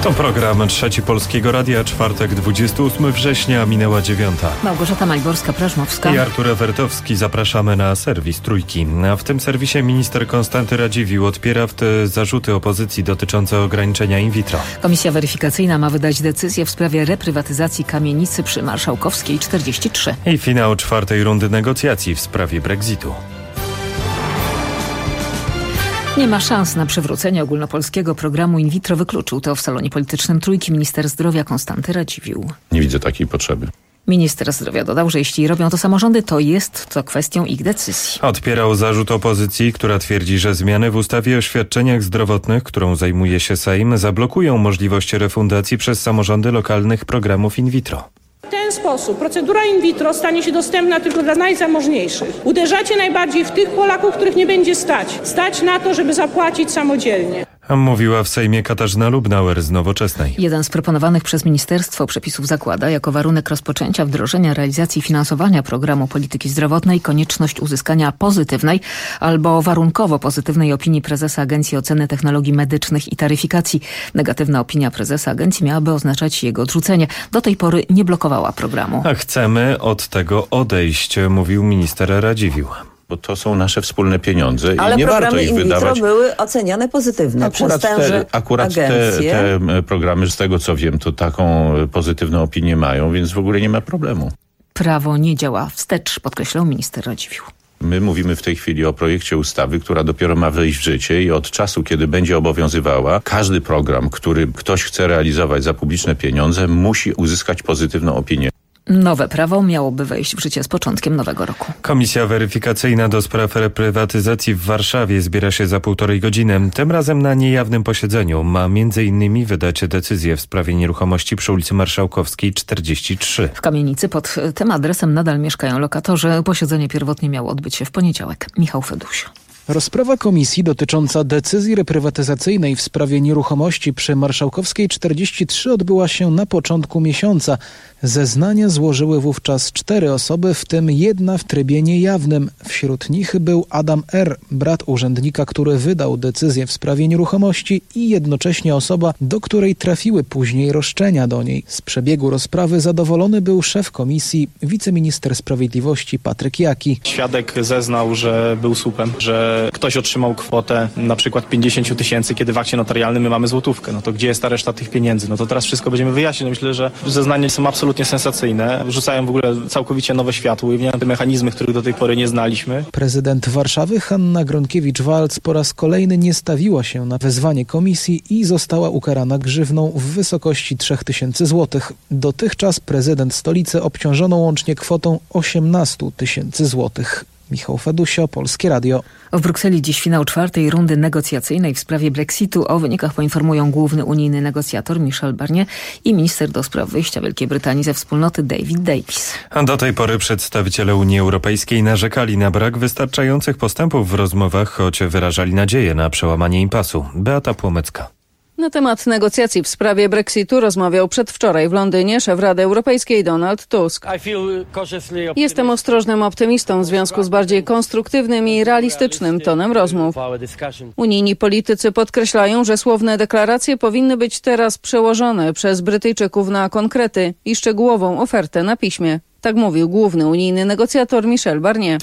To program Trzeci Polskiego Radia, czwartek 28 września, minęła 9. Małgorzata Maliborska-Prażmowska I Artur Ewertowski. Zapraszamy na serwis Trójki. A w tym serwisie minister Konstanty Radziwiłł odpiera zarzuty opozycji dotyczące ograniczenia in vitro. Komisja weryfikacyjna ma wydać decyzję w sprawie reprywatyzacji kamienicy przy Marszałkowskiej 43. I finał czwartej rundy negocjacji w sprawie Brexitu. Nie ma szans na przywrócenie ogólnopolskiego programu in vitro, wykluczył to w salonie politycznym Trójki minister zdrowia Konstanty Radziwiłł. Nie widzę takiej potrzeby. Minister zdrowia dodał, że jeśli robią to samorządy, to jest to kwestią ich decyzji. Odpierał zarzut opozycji, która twierdzi, że zmiany w ustawie o świadczeniach zdrowotnych, którą zajmuje się Sejm, zablokują możliwość refundacji przez samorządy lokalnych programów in vitro. W ten sposób procedura in vitro stanie się dostępna tylko dla najzamożniejszych. Uderzacie najbardziej w tych Polaków, których nie będzie stać na to, żeby zapłacić samodzielnie. Mówiła w Sejmie Katarzyna Lubnauer z Nowoczesnej. Jeden z proponowanych przez ministerstwo przepisów zakłada jako warunek rozpoczęcia wdrożenia realizacji finansowania programu polityki zdrowotnej konieczność uzyskania pozytywnej albo warunkowo pozytywnej opinii prezesa Agencji Oceny Technologii Medycznych i Taryfikacji. Negatywna opinia prezesa agencji miałaby oznaczać jego odrzucenie. Do tej pory nie blokowała programu. A chcemy od tego odejść, mówił minister Radziwiłł. Bo to są nasze wspólne pieniądze ale i nie warto ich programy in wydawać. vitro były oceniane pozytywnie przez tęże te programy, z tego co wiem, to taką pozytywną opinię mają, więc w ogóle nie ma problemu. Prawo nie działa wstecz, podkreślał minister Radziwiłł. My mówimy w tej chwili o projekcie ustawy, która dopiero ma wejść w życie i od czasu, kiedy będzie obowiązywała, każdy program, który ktoś chce realizować za publiczne pieniądze, musi uzyskać pozytywną opinię. Nowe prawo miałoby wejść w życie z początkiem nowego roku. Komisja weryfikacyjna do spraw reprywatyzacji w Warszawie zbiera się za 1,5 godziny. Tym razem na niejawnym posiedzeniu ma m.in. wydać decyzję w sprawie nieruchomości przy ulicy Marszałkowskiej 43. W kamienicy pod tym adresem nadal mieszkają lokatorzy. Posiedzenie pierwotnie miało odbyć się w poniedziałek. Michał Fedusio. Rozprawa komisji dotycząca decyzji reprywatyzacyjnej w sprawie nieruchomości przy Marszałkowskiej 43 odbyła się na początku miesiąca. Zeznania złożyły wówczas 4 osoby, w tym jedna w trybie niejawnym. Wśród nich był Adam R., brat urzędnika, który wydał decyzję w sprawie nieruchomości i jednocześnie osoba, do której trafiły później roszczenia do niej. Z przebiegu rozprawy zadowolony był szef komisji, wiceminister sprawiedliwości Patryk Jaki. Świadek zeznał, że był słupem, że ktoś otrzymał kwotę na przykład 50 000, kiedy w akcie notarialnym my mamy złotówkę. No to gdzie jest ta reszta tych pieniędzy? No to teraz wszystko będziemy wyjaśniać. Myślę, że zeznania są absolutnie sensacyjne. Rzucają w ogóle całkowicie nowe światło i ujawniają te mechanizmy, których do tej pory nie znaliśmy. Prezydent Warszawy Hanna Gronkiewicz-Waltz po raz kolejny nie stawiła się na wezwanie komisji i została ukarana grzywną w wysokości 3000 zł. Dotychczas prezydent stolicy obciążono łącznie kwotą 18 000 złotych. Michał Fedusio, Polskie Radio. W Brukseli dziś finał czwartej rundy negocjacyjnej w sprawie Brexitu. O wynikach poinformują główny unijny negocjator Michel Barnier i minister do spraw wyjścia Wielkiej Brytanii ze wspólnoty David Davis. A do tej pory przedstawiciele Unii Europejskiej narzekali na brak wystarczających postępów w rozmowach, choć wyrażali nadzieję na przełamanie impasu. Beata Płomecka. Na temat negocjacji w sprawie Brexitu rozmawiał przedwczoraj w Londynie szef Rady Europejskiej Donald Tusk. Jestem ostrożnym optymistą w związku z bardziej konstruktywnym i realistycznym tonem rozmów. Unijni politycy podkreślają, że słowne deklaracje powinny być teraz przełożone przez Brytyjczyków na konkrety i szczegółową ofertę na piśmie. Tak mówił główny unijny negocjator Michel Barnier.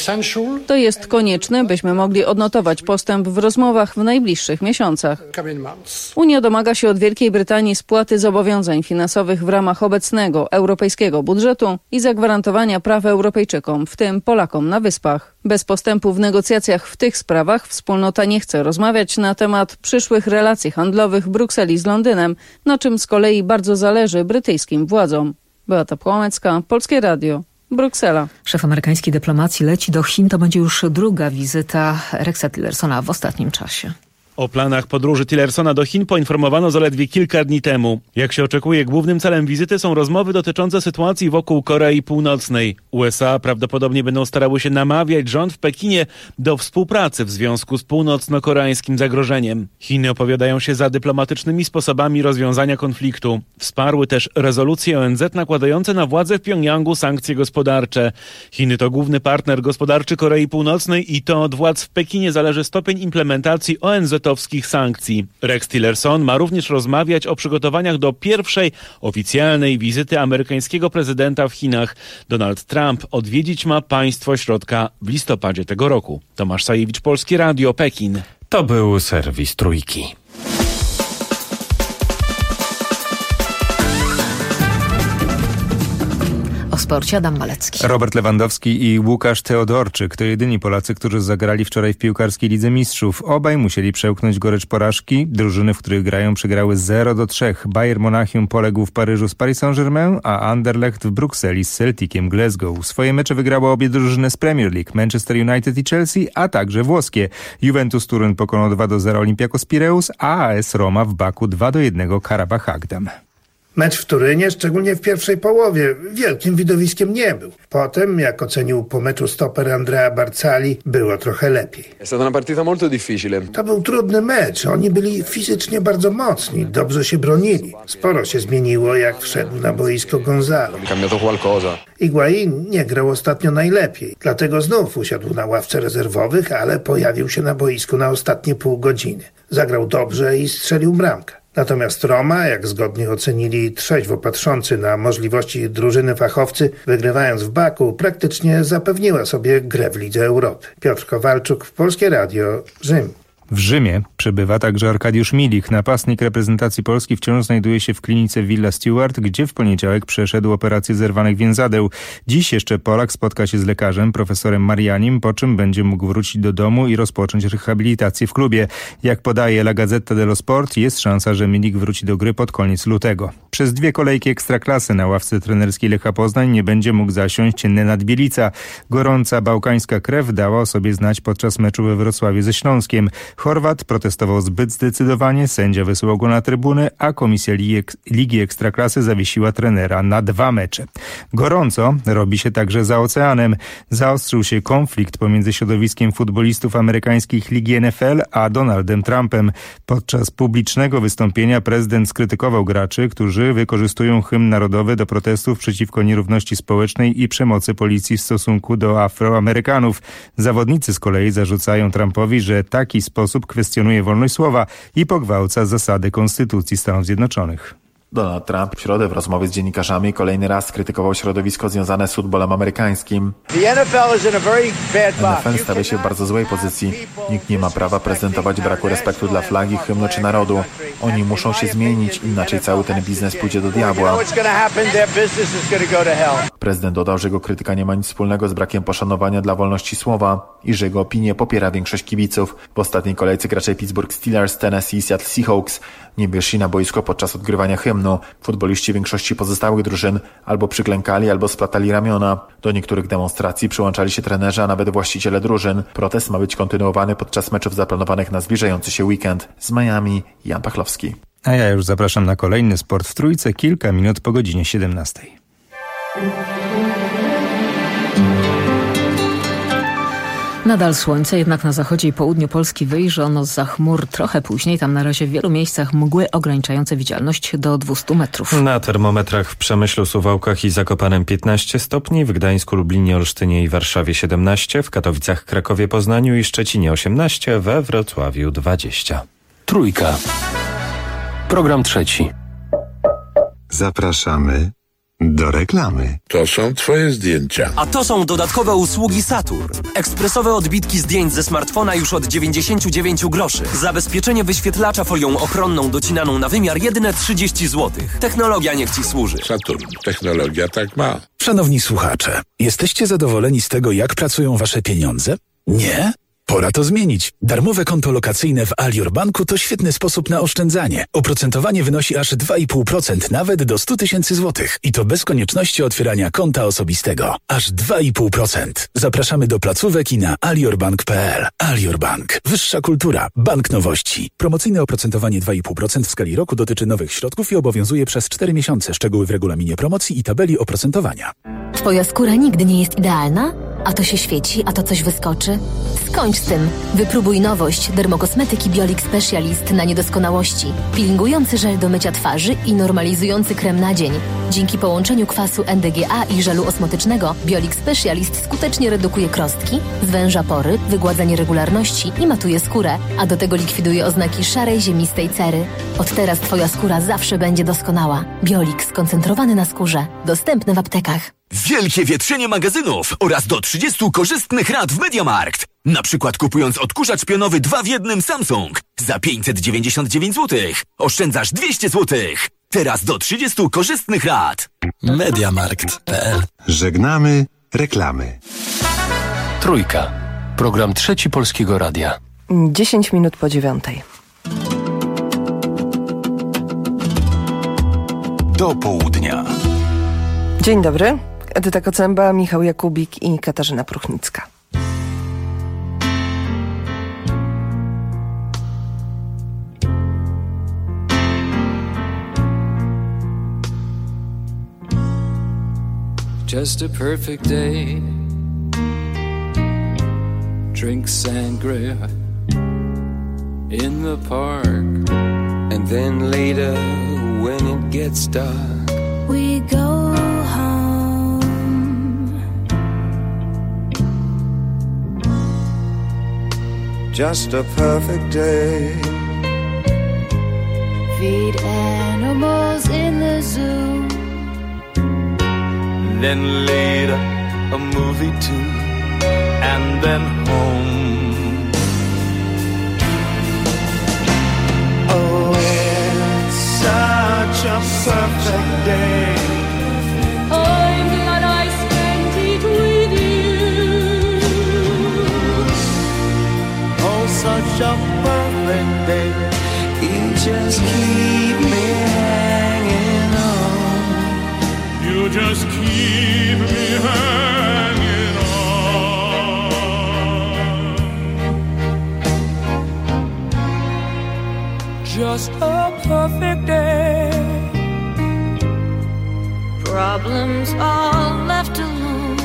To jest konieczne, byśmy mogli odnotować postęp w rozmowach w najbliższych miesiącach. Unia domaga się od Wielkiej Brytanii spłaty zobowiązań finansowych w ramach obecnego europejskiego budżetu i zagwarantowania praw Europejczykom, w tym Polakom na Wyspach. Bez postępu w negocjacjach w tych sprawach wspólnota nie chce rozmawiać na temat przyszłych relacji handlowych Brukseli z Londynem, na czym z kolei bardzo zależy brytyjskim władzom. Beata Płomecka, Polskie Radio, Bruksela. Szef amerykańskiej dyplomacji leci do Chin. To będzie już druga wizyta Rexa Tillersona w ostatnim czasie. O planach podróży Tillersona do Chin poinformowano zaledwie kilka dni temu. Jak się oczekuje, głównym celem wizyty są rozmowy dotyczące sytuacji wokół Korei Północnej. USA prawdopodobnie będą starały się namawiać rząd w Pekinie do współpracy w związku z północno-koreańskim zagrożeniem. Chiny opowiadają się za dyplomatycznymi sposobami rozwiązania konfliktu. Wsparły też rezolucje ONZ nakładające na władze w Pjongjangu sankcje gospodarcze. Chiny to główny partner gospodarczy Korei Północnej i to od władz w Pekinie zależy stopień implementacji ONZ antynarkotowskich sankcji. Rex Tillerson ma również rozmawiać o przygotowaniach do pierwszej oficjalnej wizyty amerykańskiego prezydenta w Chinach. Donald Trump odwiedzić ma państwo środka w listopadzie tego roku. Tomasz Sajewicz, Polskie Radio, Pekin. To był serwis Trójki. O sporcie Adam Malecki. Robert Lewandowski i Łukasz Teodorczyk to jedyni Polacy, którzy zagrali wczoraj w piłkarskiej Lidze Mistrzów. Obaj musieli przełknąć gorycz porażki. Drużyny, w których grają, przegrały 0-3. Bayern Monachium poległ w Paryżu z Paris Saint-Germain, a Anderlecht w Brukseli z Celticiem Glasgow. Swoje mecze wygrały obie drużyny z Premier League, Manchester United i Chelsea, a także włoskie. Juventus Turyn pokonał 2-0 Olympiakos Pireus, a AS Roma w Baku 2-1 Karabach Agdam. Mecz w Turynie, szczególnie w pierwszej połowie, wielkim widowiskiem nie był. Potem, jak ocenił po meczu stoper Andrea Barcali, było trochę lepiej. To był trudny mecz. Oni byli fizycznie bardzo mocni, dobrze się bronili. Sporo się zmieniło, jak wszedł na boisko Gonzalo. Higuaín nie grał ostatnio najlepiej, dlatego znów usiadł na ławce rezerwowych, ale pojawił się na boisku na ostatnie pół godziny. Zagrał dobrze i strzelił bramkę. Natomiast Roma, jak zgodnie ocenili trzeźwo patrzący na możliwości drużyny fachowcy, wygrywając w Baku, praktycznie zapewniła sobie grę w Lidze Europy. Piotr Kowalczuk, Polskie Radio, Rzym. W Rzymie przybywa także Arkadiusz Milik. Napastnik reprezentacji Polski wciąż znajduje się w klinice Villa Stewart, gdzie w poniedziałek przeszedł operację zerwanych więzadeł. Dziś jeszcze Polak spotka się z lekarzem, profesorem Marianim, po czym będzie mógł wrócić do domu i rozpocząć rehabilitację w klubie. Jak podaje La Gazzetta dello Sport, jest szansa, że Milik wróci do gry pod koniec lutego. Przez 2 kolejki Ekstraklasy na ławce trenerskiej Lecha Poznań nie będzie mógł zasiąść Nenad Bielica. Gorąca bałkańska krew dała o sobie znać podczas meczu we Wrocławiu ze Śląskiem. Chorwat protestował zbyt zdecydowanie, sędzia wysyłał go na trybuny, a komisja Ligi Ekstraklasy zawiesiła trenera na 2 mecze. Gorąco robi się także za oceanem. Zaostrzył się konflikt pomiędzy środowiskiem futbolistów amerykańskich Ligi NFL a Donaldem Trumpem. Podczas publicznego wystąpienia prezydent skrytykował graczy, którzy wykorzystują hymn narodowy do protestów przeciwko nierówności społecznej i przemocy policji w stosunku do Afroamerykanów. Zawodnicy z kolei zarzucają Trumpowi, że taki sposób kwestionuje wolność słowa i pogwałca zasady Konstytucji Stanów Zjednoczonych. Donald Trump w środę w rozmowie z dziennikarzami kolejny raz skrytykował środowisko związane z futbolem amerykańskim. NFL stawia się w bardzo złej pozycji. Nikt nie ma prawa prezentować braku respektu dla flagi, hymnu czy narodu. Oni muszą się zmienić, inaczej cały ten biznes pójdzie do diabła. Prezydent dodał, że jego krytyka nie ma nic wspólnego z brakiem poszanowania dla wolności słowa i że jego opinię popiera większość kibiców. W ostatniej kolejce gracze Pittsburgh Steelers, Tennessee i Seattle Seahawks nie wyszli na boisko podczas odgrywania hymnu. Futboliści większości pozostałych drużyn albo przyklękali, albo splatali ramiona. Do niektórych demonstracji przyłączali się trenerzy, a nawet właściciele drużyn. Protest ma być kontynuowany podczas meczów zaplanowanych na zbliżający się weekend. Z Miami, Jan Pachlowski. A ja już zapraszam na kolejny Sport w Trójce, kilka minut po godzinie 17. Nadal słońce, jednak na zachodzie i południu Polski wyjrzy ono zza chmur trochę później. Tam na razie w wielu miejscach mgły ograniczające widzialność do 200 metrów. Na termometrach w Przemyślu, Suwałkach i Zakopanem 15 stopni, w Gdańsku, Lublinie, Olsztynie i Warszawie 17, w Katowicach, Krakowie, Poznaniu i Szczecinie 18, we Wrocławiu 20. Trójka. Program trzeci. Zapraszamy do reklamy. To są twoje zdjęcia. A to są dodatkowe usługi Saturn. Ekspresowe odbitki zdjęć ze smartfona już od 99 groszy. Zabezpieczenie wyświetlacza folią ochronną docinaną na wymiar jedyne 30 zł. Technologia niech ci służy. Saturn. Technologia tak ma. Szanowni słuchacze, jesteście zadowoleni z tego, jak pracują wasze pieniądze? Nie? Pora to zmienić. Darmowe konto lokacyjne w Alior Banku to świetny sposób na oszczędzanie. Oprocentowanie wynosi aż 2,5%, nawet do 100 000 złotych. I to bez konieczności otwierania konta osobistego. Aż 2,5%. Zapraszamy do placówek i na aliorbank.pl. Alior Bank. Wyższa kultura. Bank nowości. Promocyjne oprocentowanie 2,5% w skali roku dotyczy nowych środków i obowiązuje przez 4 miesiące. Szczegóły w regulaminie promocji i tabeli oprocentowania. Twoja skóra nigdy nie jest idealna? A to się świeci, a to coś wyskoczy? Skończ z tym. Wypróbuj nowość dermokosmetyki Biolix Specialist na niedoskonałości. Peelingujący żel do mycia twarzy i normalizujący krem na dzień. Dzięki połączeniu kwasu NDGA i żelu osmotycznego Biolix Specialist skutecznie redukuje krostki, zwęża pory, wygładza nieregularności i matuje skórę, a do tego likwiduje oznaki szarej, ziemistej cery. Od teraz Twoja skóra zawsze będzie doskonała. Biolix skoncentrowany na skórze. Dostępny w aptekach. Wielkie wietrzenie magazynów oraz do 30 korzystnych rat w MediaMarkt. Na przykład kupując odkurzacz pionowy 2 w 1 Samsung za 599 zł. Oszczędzasz 200 zł. Teraz do 30 korzystnych rat. MediaMarkt.pl. Żegnamy reklamy. Trójka. Program Trzeci Polskiego Radia. 10 minut po 9. Do południa. Dzień dobry. Edyta Kocęba, Michał Jakubik i Katarzyna Pruchnicka. Just a perfect day. Drink sangria in the park. And then later when it gets dark, we go home. Just a perfect day. Feed animals in the zoo. then later a movie too, and then home. Oh, it's such a perfect day. I'm glad I spent it with you. Oh, such a perfect day. You just keep me hanging on. You just keep me hanging on. Just a perfect day. Problems all left alone.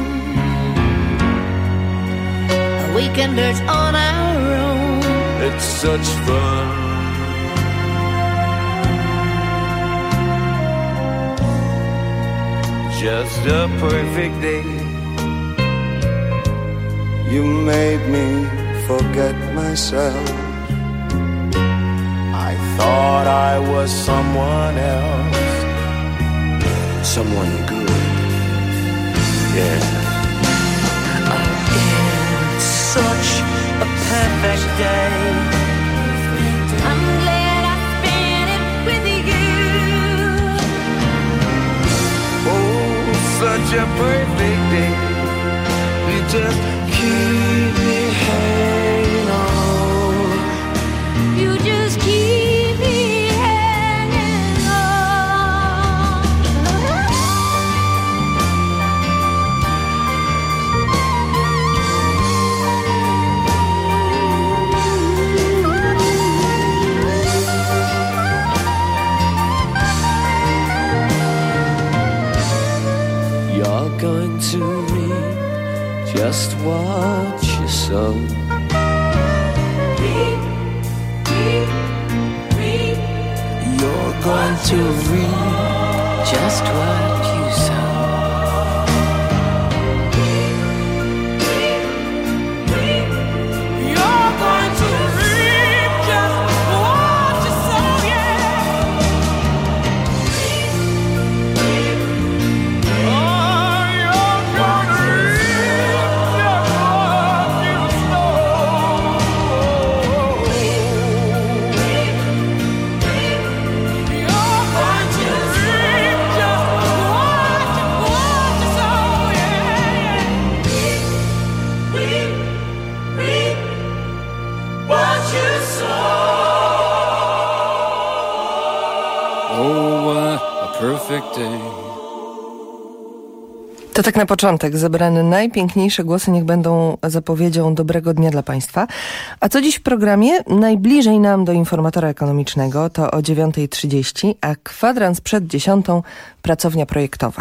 A weekenders on our own. It's such fun. Just a perfect day. You made me forget myself. I thought I was someone else. Someone good. Yeah. Oh, it's such a perfect day. I'm glad I spent it with you. Oh, such a perfect day. You just keep me hanging on. You just keep me hanging on. You're going to reap just what you sow. You're going to reap just what you sow. You're going to reap just what you sow, yeah. Oh, you're going to reap just what you sow. You're going to reap just what you sow, yeah. Reap what you sow. Oh, what a perfect day. To tak na początek. Zebrane najpiękniejsze głosy niech będą zapowiedzią dobrego dnia dla Państwa. A co dziś w programie? Najbliżej nam do informatora ekonomicznego to o 9:30, a kwadrans przed 10:00 pracownia projektowa.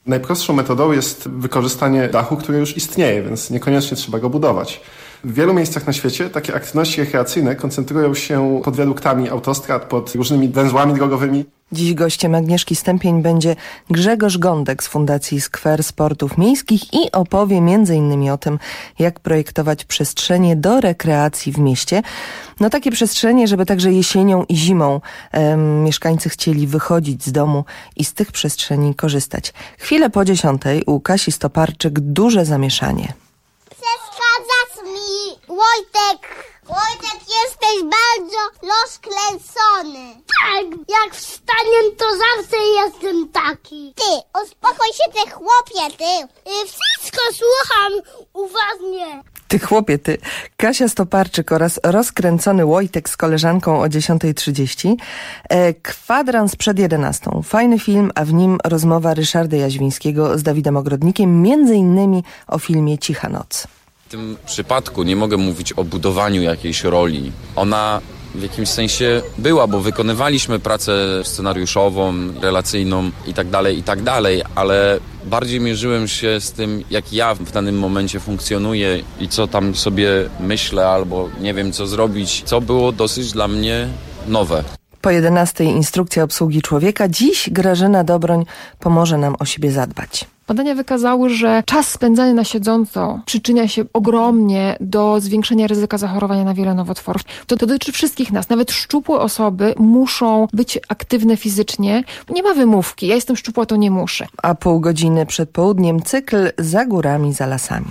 Najprostszą metodą jest wykorzystanie dachu, który już istnieje, więc niekoniecznie trzeba go budować. W wielu miejscach na świecie takie aktywności rekreacyjne koncentrują się pod wiaduktami autostrad, pod różnymi węzłami drogowymi. Dziś gościem Agnieszki Stępień będzie Grzegorz Gądek z Fundacji Skwer Sportów Miejskich i opowie m.in. o tym, jak projektować przestrzenie do rekreacji w mieście. No takie przestrzenie, żeby także jesienią i zimą mieszkańcy chcieli wychodzić z domu i z tych przestrzeni korzystać. Chwilę po 10:00 u Kasi Stoparczyk duże zamieszanie. Przeszkadzasz mi, Wojtek! Wojtek, jesteś bardzo rozkręcony. Tak, jak wstaniem, to zawsze jestem taki. Ty, uspokój się, ty chłopie, ty. Wszystko słucham uważnie. Ty chłopie, ty. Kasia Stoparczyk oraz rozkręcony Wojtek z koleżanką o 10:30. Kwadrans przed 11:00. Fajny film, a w nim rozmowa Ryszarda Jaźwińskiego z Dawidem Ogrodnikiem, między innymi o filmie Cicha noc. W tym przypadku nie mogę mówić o budowaniu jakiejś roli. Ona w jakimś sensie była, bo wykonywaliśmy pracę scenariuszową, relacyjną i tak dalej, ale bardziej mierzyłem się z tym, jak ja w danym momencie funkcjonuję i co tam sobie myślę albo nie wiem co zrobić, co było dosyć dla mnie nowe. Po 11:00 instrukcja obsługi człowieka. Dziś Grażyna Dobroń pomoże nam o siebie zadbać. Badania wykazały, że czas spędzany na siedząco przyczynia się ogromnie do zwiększenia ryzyka zachorowania na wiele nowotworów. To dotyczy wszystkich nas. Nawet szczupłe osoby muszą być aktywne fizycznie. Nie ma wymówki. Ja jestem szczupła, to nie muszę. A pół godziny przed południem cykl Za górami, za lasami.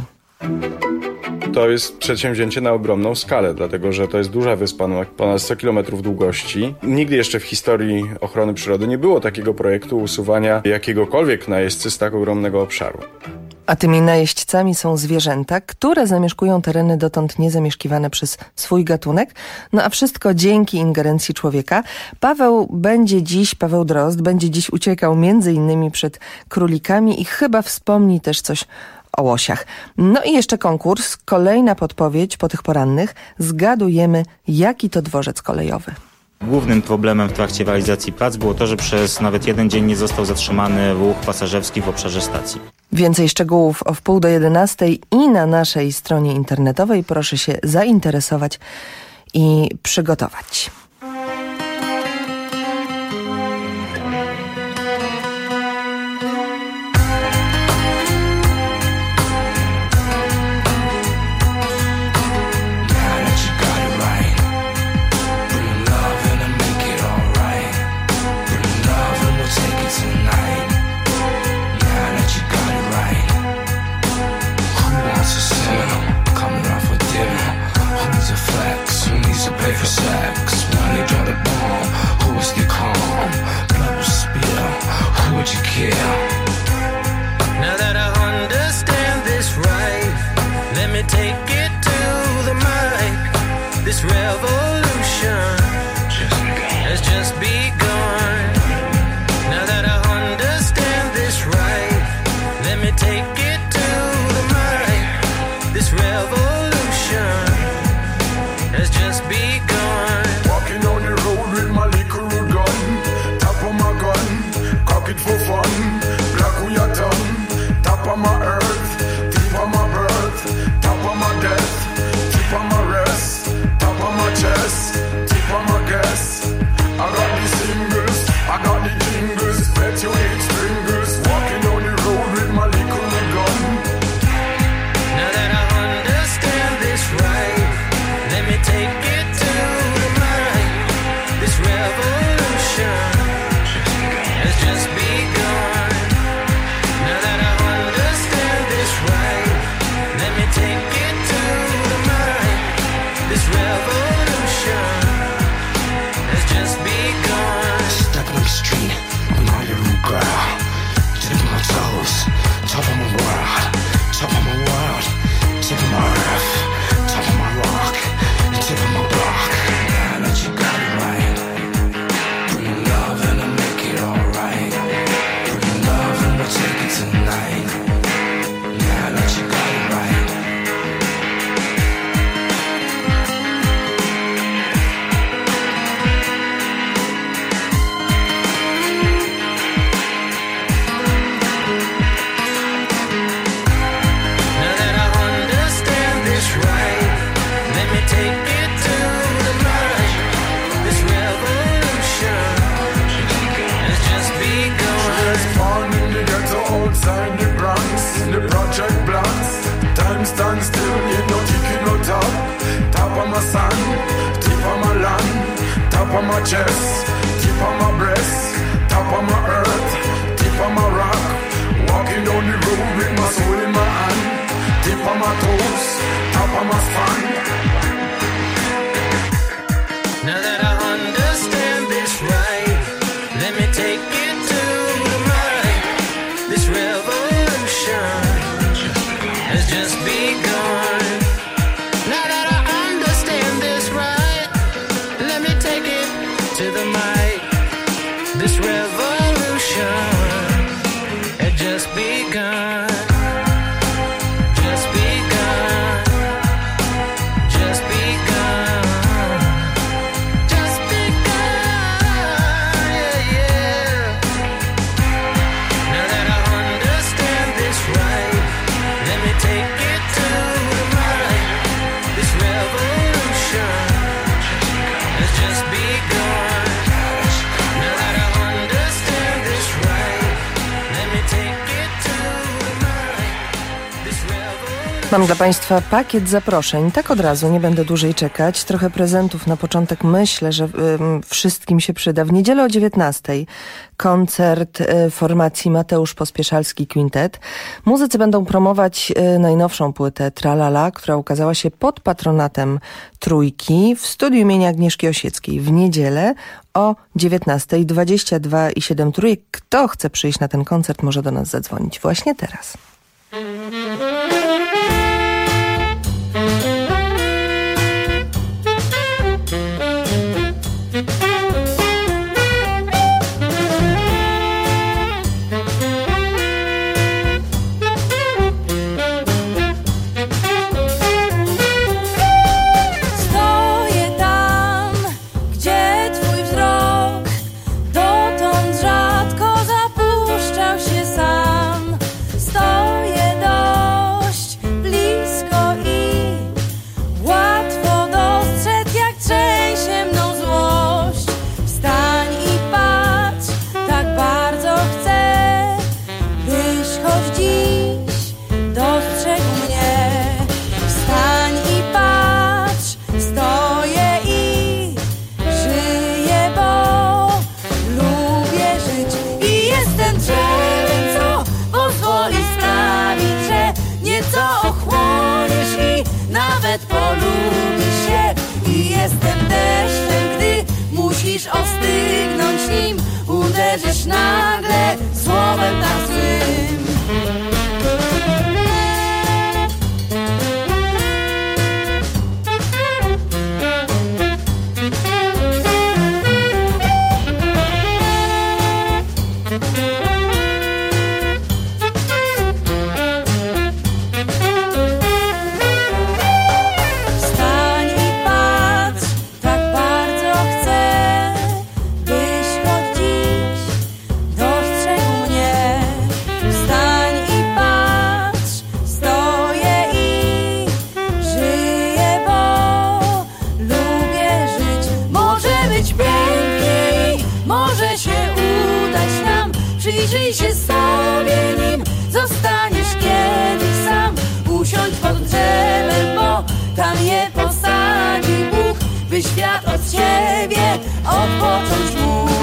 To jest przedsięwzięcie na ogromną skalę, dlatego że to jest duża wyspa, ponad 100 km długości. Nigdy jeszcze w historii ochrony przyrody nie było takiego projektu usuwania jakiegokolwiek najeźdźcy z tak ogromnego obszaru. A tymi najeźdźcami są zwierzęta, które zamieszkują tereny dotąd niezamieszkiwane przez swój gatunek. No a wszystko dzięki ingerencji człowieka. Paweł Drozd będzie dziś uciekał między innymi przed królikami i chyba wspomni też coś o łosiach. No i jeszcze konkurs, kolejna podpowiedź po tych porannych. Zgadujemy, jaki to dworzec kolejowy. Głównym problemem w trakcie realizacji prac było to, że przez nawet jeden dzień nie został zatrzymany ruch pasażerski w obszarze stacji. Więcej szczegółów o 10:30 i na naszej stronie internetowej. Proszę się zainteresować i przygotować. Now that I understand this right, let me take it to the mic. This revolution has just begun. Now that I understand this right, let me take it to the mic. This revolution has just begun. Walking on the road with my little gun, top of my gun, cock it for fun. Black we are done, top of my earth, tip of my birth, top of my death, tip of my rest, top of my chest, tip of my guess. I got the singles, I got the jingles, bet you ain't stringers. Walking on the road with my little gun. Now that I understand this right, let me take it to of my chest, tip of my breast, top of my earth, tip of my rock. Walking down the road with my soul in my hand, tip of my toes, top of my spine. Now that I understand this right, let me take it to the mic. This revolution has just begun. Now that I understand this right, let me take it to the mic. This revolution had just begun. Just begun. Just begun. Just begun. Yeah, yeah. Now that I understand this right, let me take it to the mic. This revolution has just begun. Now that I understand this right, let me take it to the mic. This revolution. Mam dla Państwa pakiet zaproszeń. Tak od razu, nie będę dłużej czekać. Trochę prezentów na początek. Myślę, że wszystkim się przyda. W niedzielę o 19:00 koncert formacji Mateusz Pospieszalski Quintet. Muzycy będą promować najnowszą płytę Tralala, która ukazała się pod patronatem Trójki w studiu imienia Agnieszki Osieckiej w niedzielę o 19:00. 22,7 Trójek. Kto chce przyjść na ten koncert, może do nas zadzwonić właśnie teraz. Stoję tam, gdzie twój wzrok dotąd rzadko zapuszczał się sam. Stoję dość blisko i łatwo dostrzec, jak trzęsie mną złość. Wstań i patrz, tak bardzo chcę, byś choć dziś dostrzegł mnie. Wstań i patrz, stoję i żyję, bo lubię żyć. I jestem drzewem, co pozwoli sprawić, że nieco ochłoniesz i nawet polubisz się. I jestem deszczem, gdy musisz ostygnąć nim, uderzysz nagle słowem tak złym. Wstań i patrz, tak bardzo chcę, byś choć dziś dostrzegł mnie. Wstań i patrz, stoję i żyję, bo lubię żyć. Może być pięknie i może się udać nam. Przyjrzyj się sobie, nim zostaniesz kiedyś sam. Usiądź pod drzewem, bo tam je posadzi Bóg, by świat od ciebie odpocząć mógł.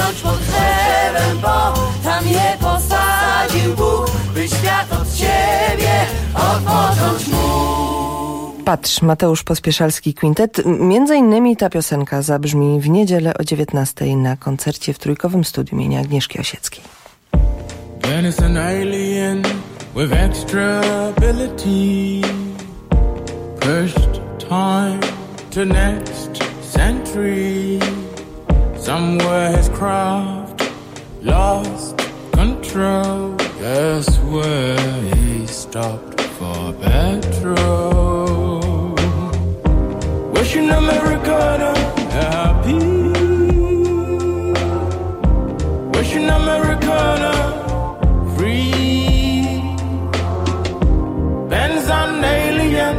usiądź pod drzewem, bo tam je posadził Bóg, by świat od ciebie odpocząć mógł. Patrz, Mateusz Pospieszalski Quintet. Między innymi ta piosenka zabrzmi w niedzielę o 19:00 na koncercie w Trójkowym Studiu imienia Agnieszki Osieckiej. When it's an alien with extra ability, pushed time to next century, somewhere his craft lost control. That's where he stopped for petrol. Wishing Americana happy, wishing Americana free. Ben's an alien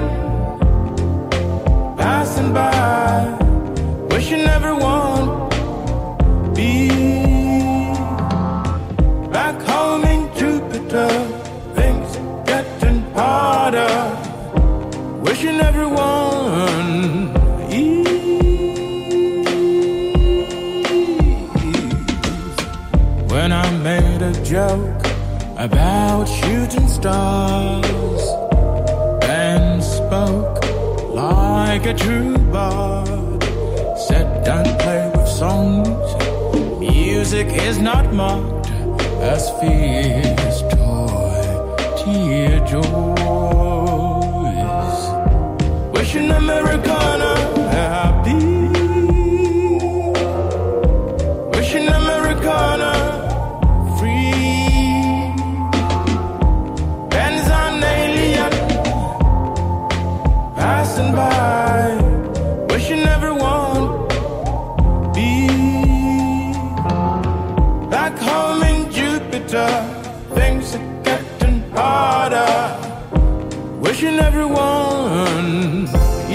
passing by, wishing everyone be back home in Jupiter. Things getting harder, wishing everyone ease. When I made a joke about shooting stars and spoke like a true bard, said don't play with songs, music is not mocked as fear's toy tear joys. Wishing Americana happy, wishing Americana free. Ben's an alien passing by, wishing everyone be back home in Jupiter. Things are getting harder, wishing everyone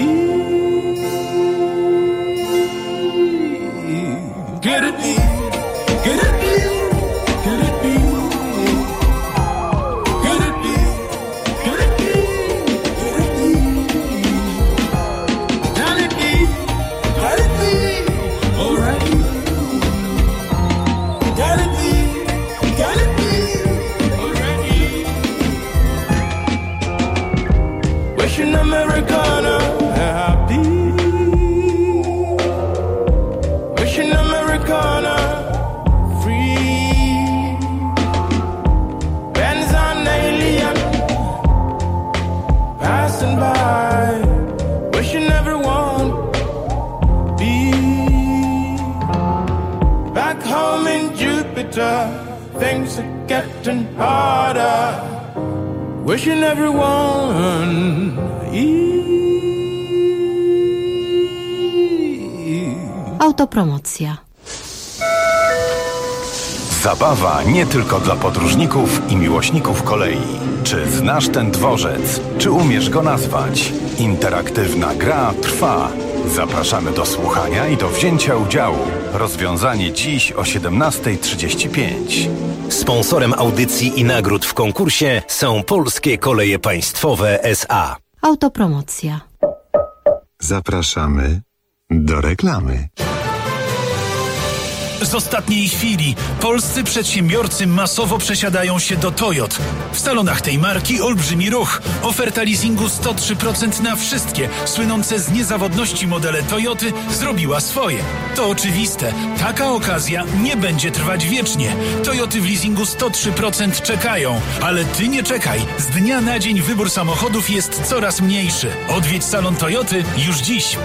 get it, get it, get it, get it, get it, can it be, alright, can it be, already. Wishing Americana happy, wishing Americana free. Ben's an alien passing by, wishing everyone be back home in Jupiter. Things are getting harder, wishing everyone Autopromocja. Zabawa nie tylko dla podróżników i miłośników kolei. Czy znasz ten dworzec? Czy umiesz go nazwać? Interaktywna gra trwa. Zapraszamy do słuchania i do wzięcia udziału. Rozwiązanie dziś o 17:35. Sponsorem audycji i nagród w konkursie są Polskie Koleje Państwowe S.A. Autopromocja. Zapraszamy do reklamy. Z ostatniej chwili polscy przedsiębiorcy masowo przesiadają się do Toyot. W salonach tej marki olbrzymi ruch. Oferta leasingu 103% na wszystkie słynące z niezawodności modele Toyoty zrobiła swoje. To oczywiste. Taka okazja nie będzie trwać wiecznie. Toyoty w leasingu 103% czekają. Ale ty nie czekaj. Z dnia na dzień wybór samochodów jest coraz mniejszy. Odwiedź salon Toyoty już dziś.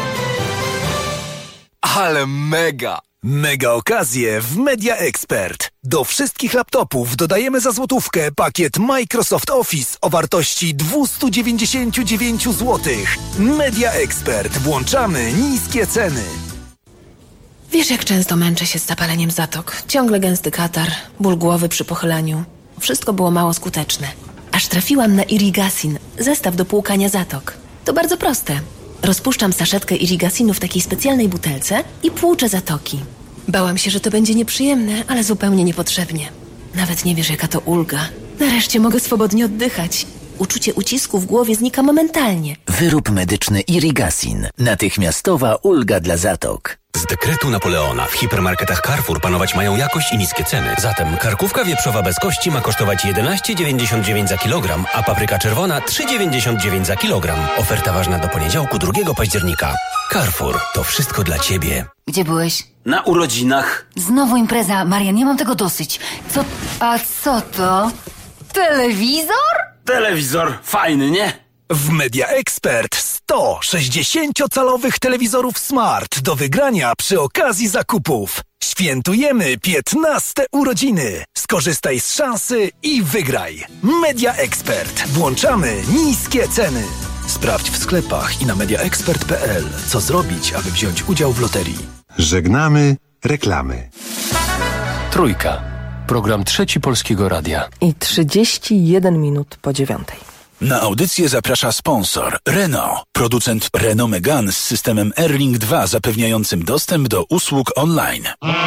Ale mega! Mega okazje w Media Expert. Do wszystkich laptopów dodajemy za złotówkę pakiet Microsoft Office o wartości 299 zł. Media Expert. Włączamy niskie ceny. Wiesz, jak często męczę się z zapaleniem zatok. Ciągle gęsty katar, ból głowy przy pochylaniu. Wszystko było mało skuteczne. Aż trafiłam na Irigasin, zestaw do płukania zatok. To bardzo proste. Rozpuszczam saszetkę Irigasinu w takiej specjalnej butelce i płuczę zatoki. Bałam się, że to będzie nieprzyjemne, ale zupełnie niepotrzebnie. Nawet nie wiesz, jaka to ulga. Nareszcie mogę swobodnie oddychać. uczucie ucisku w głowie znika momentalnie. Wyrób medyczny Irigasin. Natychmiastowa ulga dla zatok. Z dekretu Napoleona w hipermarketach Carrefour panować mają jakość i niskie ceny. Zatem karkówka wieprzowa bez kości ma kosztować 11,99 za kilogram, a papryka czerwona 3,99 za kilogram. Oferta ważna do poniedziałku 2 października. Carrefour, to wszystko dla Ciebie. Gdzie byłeś? Na urodzinach. Znowu impreza. Marian, nie mam tego dosyć. A co to? Telewizor? Telewizor, fajny, nie? W Media Expert 100 60-calowych telewizorów Smart do wygrania przy okazji zakupów. Świętujemy 15 urodziny. Skorzystaj z szansy i wygraj. Media Expert. Włączamy niskie ceny. Sprawdź w sklepach i na mediaexpert.pl, co zrobić, aby wziąć udział w loterii. Żegnamy reklamy. Trójka. Program Trzeci Polskiego Radia. I 31 minut po 9. Na audycję zaprasza sponsor Renault, producent Renault Megane z systemem Airlink 2 zapewniającym dostęp do usług online.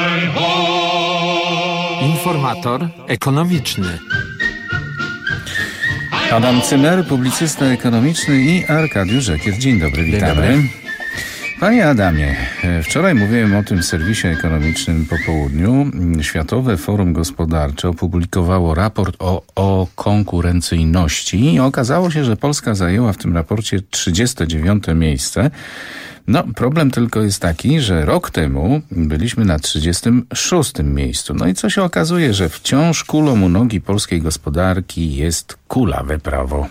Informator ekonomiczny. Adam Cymer, publicysta ekonomiczny i Arkadiusz Żekier. Dzień dobry, witamy. Dzień dobry. Panie Adamie, wczoraj mówiłem o tym w serwisie ekonomicznym po południu. Światowe Forum Gospodarcze opublikowało raport o konkurencyjności i okazało się, że Polska zajęła w tym raporcie 39. miejsce. No, problem tylko jest taki, że rok temu byliśmy na 36. miejscu. No i co się okazuje, że wciąż kulą u nogi polskiej gospodarki jest kula we prawo.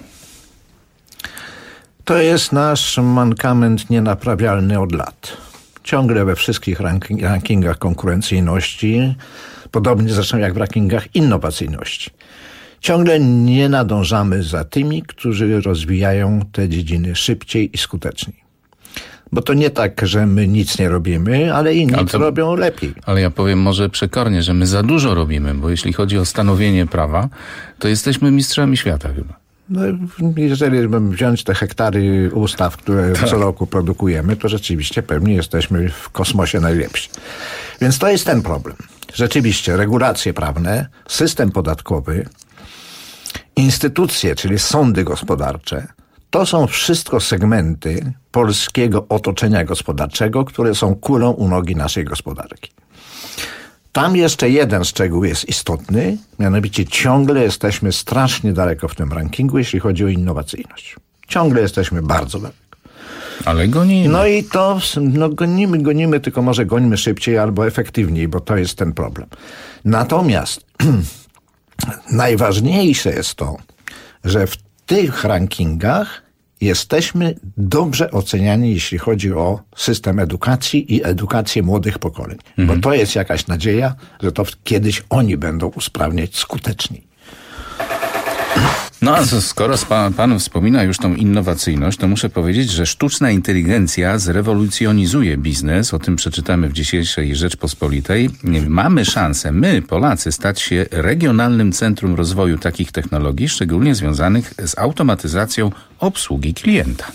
To jest nasz mankament nienaprawialny od lat. Ciągle we wszystkich rankingach konkurencyjności, podobnie zresztą jak w rankingach innowacyjności. Ciągle nie nadążamy za tymi, którzy rozwijają te dziedziny szybciej i skuteczniej. Bo to nie tak, że my nic nie robimy, ale inni to robią lepiej. Ale ja powiem może przekornie, że my za dużo robimy, bo jeśli chodzi o stanowienie prawa, to jesteśmy mistrzami świata chyba. No, jeżeli wziąć te hektary ustaw, które co roku produkujemy, to rzeczywiście pewnie jesteśmy w kosmosie najlepsi. Więc to jest ten problem. Rzeczywiście regulacje prawne, system podatkowy, instytucje, czyli sądy gospodarcze, to są wszystko segmenty polskiego otoczenia gospodarczego, które są kulą u nogi naszej gospodarki. Tam jeszcze jeden szczegół jest istotny, mianowicie ciągle jesteśmy strasznie daleko w tym rankingu, jeśli chodzi o innowacyjność. Ciągle jesteśmy bardzo daleko. Ale gonimy. No i to, gonimy, tylko może gonimy szybciej albo efektywniej, bo to jest ten problem. Natomiast najważniejsze jest to, że w tych rankingach jesteśmy dobrze oceniani, jeśli chodzi o system edukacji i edukację młodych pokoleń. Bo to jest jakaś nadzieja, że to kiedyś oni będą usprawniać skuteczniej. No a skoro pan wspomina już tą innowacyjność, to muszę powiedzieć, że sztuczna inteligencja zrewolucjonizuje biznes. O tym przeczytamy w dzisiejszej Rzeczpospolitej. Mamy szansę, my Polacy, stać się regionalnym centrum rozwoju takich technologii, szczególnie związanych z automatyzacją obsługi klienta.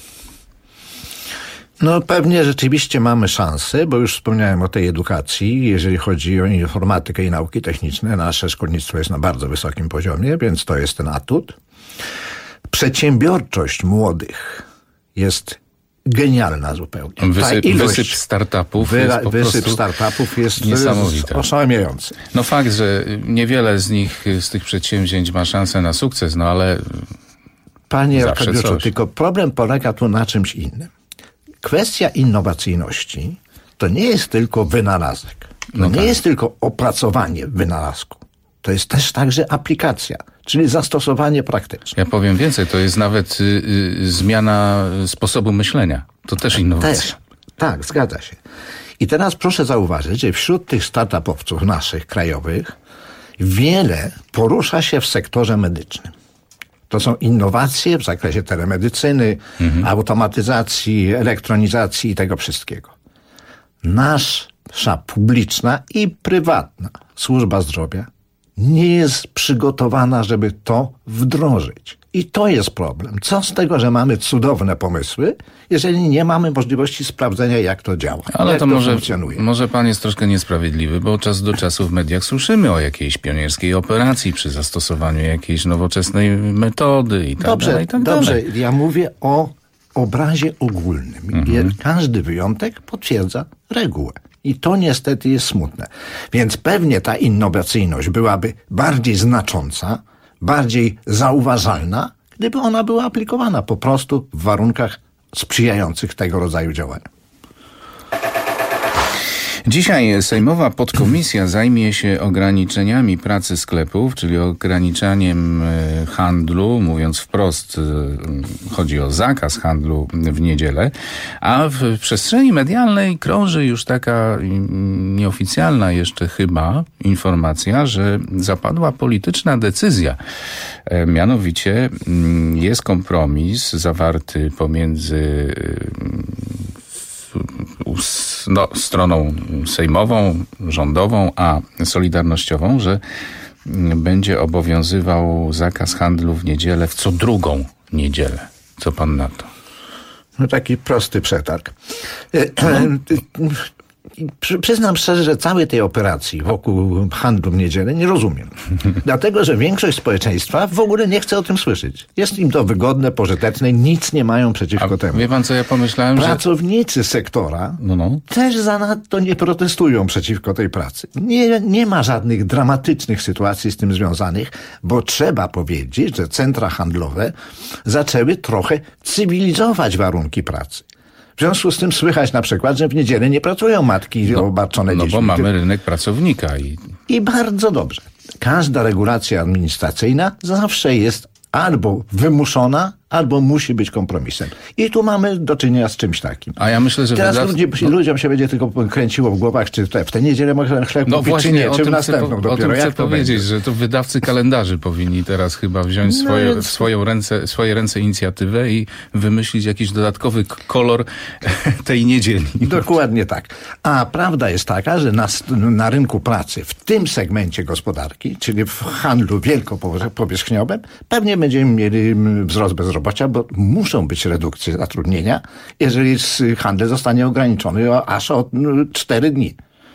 No pewnie rzeczywiście mamy szansę, bo już wspomniałem o tej edukacji. Jeżeli chodzi o informatykę i nauki techniczne, nasze szkolnictwo jest na bardzo wysokim poziomie, więc to jest ten atut. Przedsiębiorczość młodych jest genialna zupełnie. Wysyp startupów jest niesamowity. Oszałamiający. No fakt, że niewiele z tych przedsięwzięć ma szansę na sukces, no ale Panie Arkadiuszu, tylko problem polega tu na czymś innym. Kwestia innowacyjności to nie jest tylko wynalazek. To nie jest tylko opracowanie wynalazku. To jest też także aplikacja, czyli zastosowanie praktyczne. Ja powiem więcej, to jest nawet zmiana sposobu myślenia. To też innowacja. Tak, zgadza się. I teraz proszę zauważyć, że wśród tych startupowców naszych, krajowych, wiele porusza się w sektorze medycznym. To są innowacje w zakresie telemedycyny, automatyzacji, elektronizacji i tego wszystkiego. Nasza publiczna i prywatna służba zdrowia nie jest przygotowana, żeby to wdrożyć. I to jest problem. Co z tego, że mamy cudowne pomysły, jeżeli nie mamy możliwości sprawdzenia, jak to działa, ale jak to funkcjonuje. Może pan jest troszkę niesprawiedliwy, bo od czasu do czasu w mediach słyszymy o jakiejś pionierskiej operacji przy zastosowaniu jakiejś nowoczesnej metody i tak dalej. Dobrze, ja mówię o obrazie ogólnym. Każdy wyjątek potwierdza regułę. I to niestety jest smutne. Więc pewnie ta innowacyjność byłaby bardziej znacząca, bardziej zauważalna, gdyby ona była aplikowana po prostu w warunkach sprzyjających tego rodzaju działaniom. Dzisiaj sejmowa podkomisja zajmie się ograniczeniami pracy sklepów, czyli ograniczaniem handlu, mówiąc wprost, chodzi o zakaz handlu w niedzielę, a w przestrzeni medialnej krąży już taka nieoficjalna jeszcze chyba informacja, że zapadła polityczna decyzja. Mianowicie jest kompromis zawarty pomiędzy stroną sejmową, rządową, a solidarnościową, że będzie obowiązywał zakaz handlu w niedzielę w co drugą niedzielę. Co pan na to? No taki prosty przetarg. Przyznam szczerze, że całej tej operacji wokół handlu w niedzielę nie rozumiem. Dlatego, że większość społeczeństwa w ogóle nie chce o tym słyszeć. Jest im to wygodne, pożyteczne, nic nie mają przeciwko temu. Wie pan, co ja pomyślałem? Pracownicy sektora też zanadto nie protestują przeciwko tej pracy. Nie ma żadnych dramatycznych sytuacji z tym związanych, bo trzeba powiedzieć, że centra handlowe zaczęły trochę cywilizować warunki pracy. W związku z tym słychać na przykład, że w niedzielę nie pracują matki obarczone dziećmi. Bo mamy rynek pracownika. I bardzo dobrze. Każda regulacja administracyjna zawsze jest albo wymuszona, albo musi być kompromisem. I tu mamy do czynienia z czymś takim. A ja myślę, że teraz ludziom się będzie tylko kręciło w głowach, czy w tę niedzielę można chleb kupić, czy nie, czy w następną dopiero. Chcę powiedzieć, że to wydawcy kalendarzy powinni teraz chyba wziąć w swoje ręce inicjatywę i wymyślić jakiś dodatkowy kolor tej niedzieli. Dokładnie tak. A prawda jest taka, że na rynku pracy, w tym segmencie gospodarki, czyli w handlu wielkopowierzchniowym, pewnie będziemy mieli wzrost bezrobocia, bo muszą być redukcje zatrudnienia, jeżeli handel zostanie ograniczony aż o 4 dni.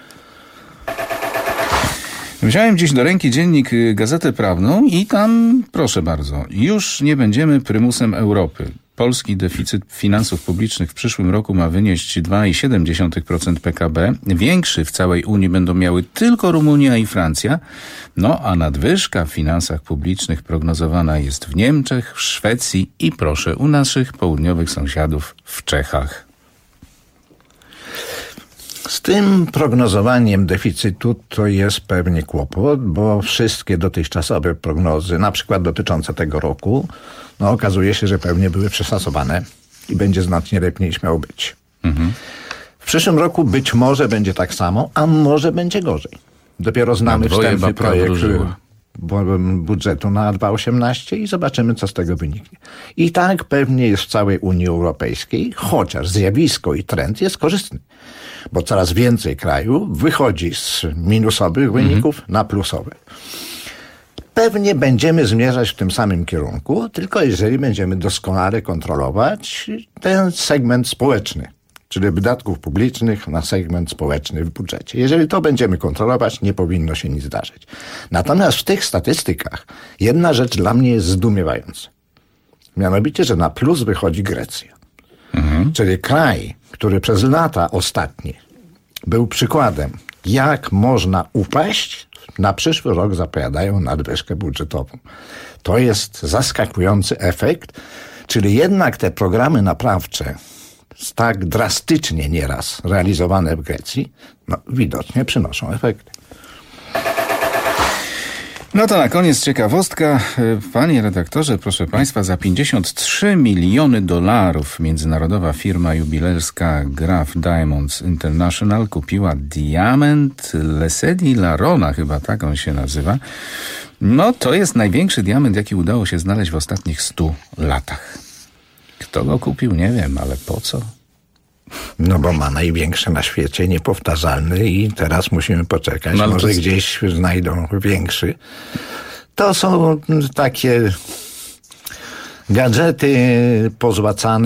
Wziąłem dziś do ręki dziennik Gazetę Prawną i tam, proszę bardzo, już nie będziemy prymusem Europy. Polski deficyt finansów publicznych w przyszłym roku ma wynieść 2,7% PKB. Większy w całej Unii będą miały tylko Rumunia i Francja. A nadwyżka w finansach publicznych prognozowana jest w Niemczech, w Szwecji i proszę, u naszych południowych sąsiadów w Czechach. Z tym prognozowaniem deficytu to jest pewnie kłopot, bo wszystkie dotychczasowe prognozy, na przykład dotyczące tego roku, okazuje się, że pewnie były przeszacowane i będzie znacznie lepiej niż miało być. W przyszłym roku być może będzie tak samo, a może będzie gorzej. Dopiero znamy wstępny projekt budżetu na 2018 i zobaczymy, co z tego wyniknie. I tak pewnie jest w całej Unii Europejskiej, chociaż zjawisko i trend jest korzystny, bo coraz więcej krajów wychodzi z minusowych wyników na plusowe. Pewnie będziemy zmierzać w tym samym kierunku, tylko jeżeli będziemy doskonale kontrolować ten segment społeczny, czyli wydatków publicznych na segment społeczny w budżecie. Jeżeli to będziemy kontrolować, nie powinno się nic zdarzyć. Natomiast w tych statystykach jedna rzecz dla mnie jest zdumiewająca. Mianowicie, że na plus wychodzi Grecja. Czyli kraj, który przez lata ostatnie był przykładem, jak można upaść, na przyszły rok zapowiadają nadwyżkę budżetową. To jest zaskakujący efekt, czyli jednak te programy naprawcze tak drastycznie nieraz realizowane w Grecji, widocznie przynoszą efekty. To na koniec ciekawostka. Panie redaktorze, proszę państwa, za $53 miliony międzynarodowa firma jubilerska Graf Diamonds International kupiła diament Lesedi Larona, chyba tak on się nazywa. To jest największy diament, jaki udało się znaleźć w ostatnich 100 latach. Kto go kupił, nie wiem, ale po co? Bo ma największy na świecie, niepowtarzalny i teraz musimy poczekać. Może gdzieś znajdą większy. To są takie gadżety pozłacane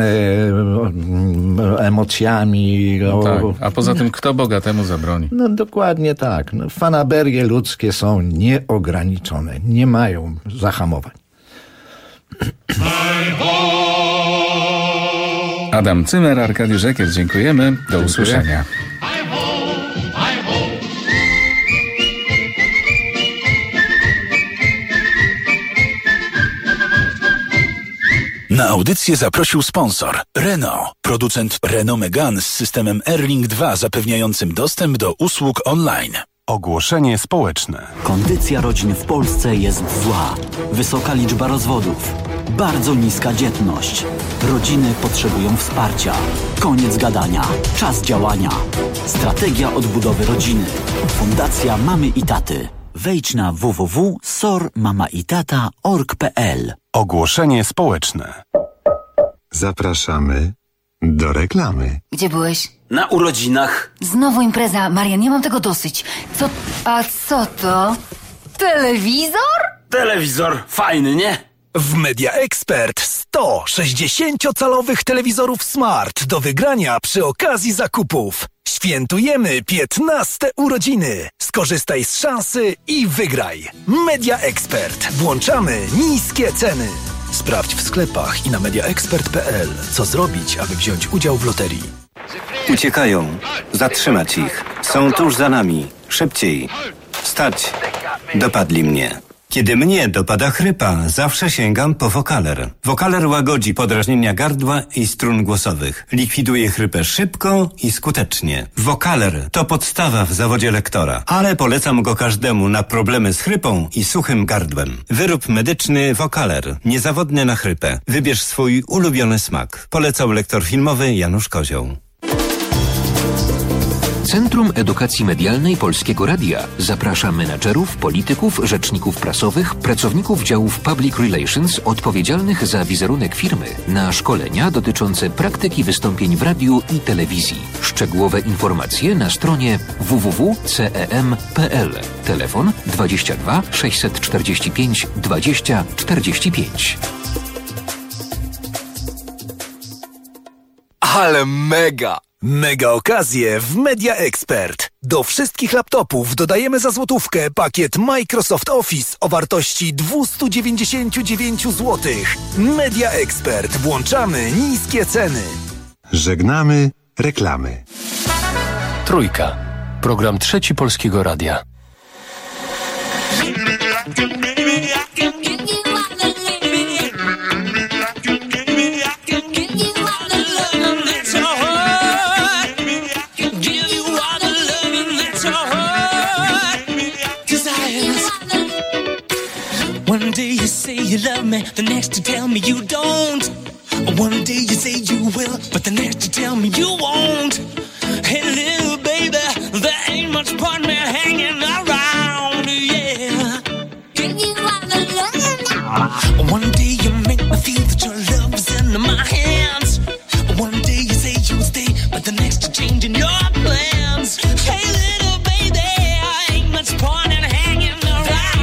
emocjami. No tak. A poza tym kto bogatemu zabroni? No dokładnie tak. No, fanaberie ludzkie są nieograniczone. Nie mają zahamowań. Adam Cymer, Arkadiusz Ekier, dziękujemy. Do usłyszenia. Na audycję zaprosił sponsor Renault, producent Renault Megane z systemem Airlink 2 zapewniającym dostęp do usług online. Ogłoszenie społeczne. Kondycja rodzin w Polsce jest zła. Wysoka liczba rozwodów. Bardzo niska dzietność. Rodziny potrzebują wsparcia. Koniec gadania. Czas działania. Strategia odbudowy rodziny. Fundacja Mamy i Taty. Wejdź na www.sormamaitata.org.pl. Ogłoszenie społeczne. Zapraszamy do reklamy. Gdzie byłeś? Na urodzinach. Znowu impreza. Marian, nie mam tego dosyć. A co to? Telewizor? Telewizor. Fajny, nie? W Media Expert 100 60-calowych telewizorów smart do wygrania przy okazji zakupów. Świętujemy 15 urodziny. Skorzystaj z szansy i wygraj. Media Expert. Włączamy niskie ceny. Sprawdź w sklepach i na mediaexpert.pl, co zrobić, aby wziąć udział w loterii. Uciekają. Zatrzymać ich. Są tuż za nami. Szybciej. Stać. Dopadli mnie. Kiedy mnie dopada chrypa, zawsze sięgam po Vocaler. Vocaler łagodzi podrażnienia gardła i strun głosowych. Likwiduje chrypę szybko i skutecznie. Vocaler to podstawa w zawodzie lektora, ale polecam go każdemu na problemy z chrypą i suchym gardłem. Wyrób medyczny Vocaler. Niezawodny na chrypę. Wybierz swój ulubiony smak. Polecał lektor filmowy Janusz Kozioł. Centrum Edukacji Medialnej Polskiego Radia zaprasza menadżerów, polityków, rzeczników prasowych, pracowników działów Public Relations odpowiedzialnych za wizerunek firmy na szkolenia dotyczące praktyki wystąpień w radiu i telewizji. Szczegółowe informacje na stronie www.cem.pl. Telefon 22 645 20 45. Ale mega! Mega okazje w Media Expert. Do wszystkich laptopów dodajemy za złotówkę pakiet Microsoft Office o wartości 299 zł. Media Expert. Włączamy niskie ceny. Żegnamy reklamy. Trójka. Program Trzeci Polskiego Radia. One day you say you love me, the next you tell me you don't. One day you say you will, but the next you tell me you won't. Hey little baby, there ain't much point me hanging around, yeah. One day you make me feel that your love is in my hands. One day you say you'll stay, but the next you're changing your plans. Hey little baby, ain't much point in hanging around.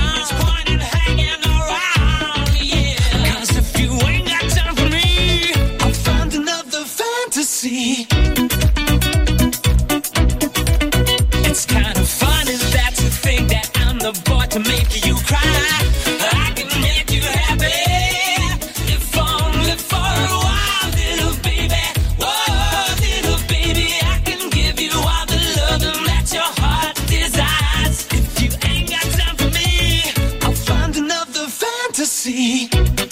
It's kind of funny that you think that I'm the boy to make you cry. I can make you happy if only for a while, little baby. Whoa, little baby, I can give you all the loving that your heart desires. If you ain't got time for me, I'll find another fantasy.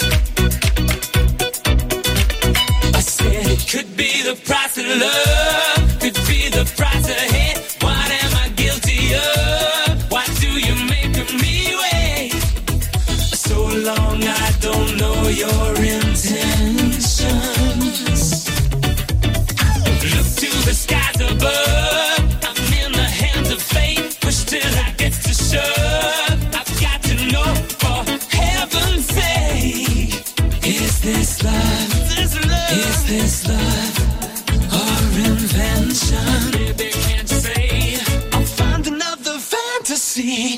I said it could be the price of love, could be the price of hate. What am I guilty of? Why do you make me wait so long? I don't know your intentions. Look to the skies above. I'm in the hands of fate. Push till I get to shove. I've got to know for heaven's sake. Is this love? Is this love or invention? Baby, can't you say I'll find another fantasy?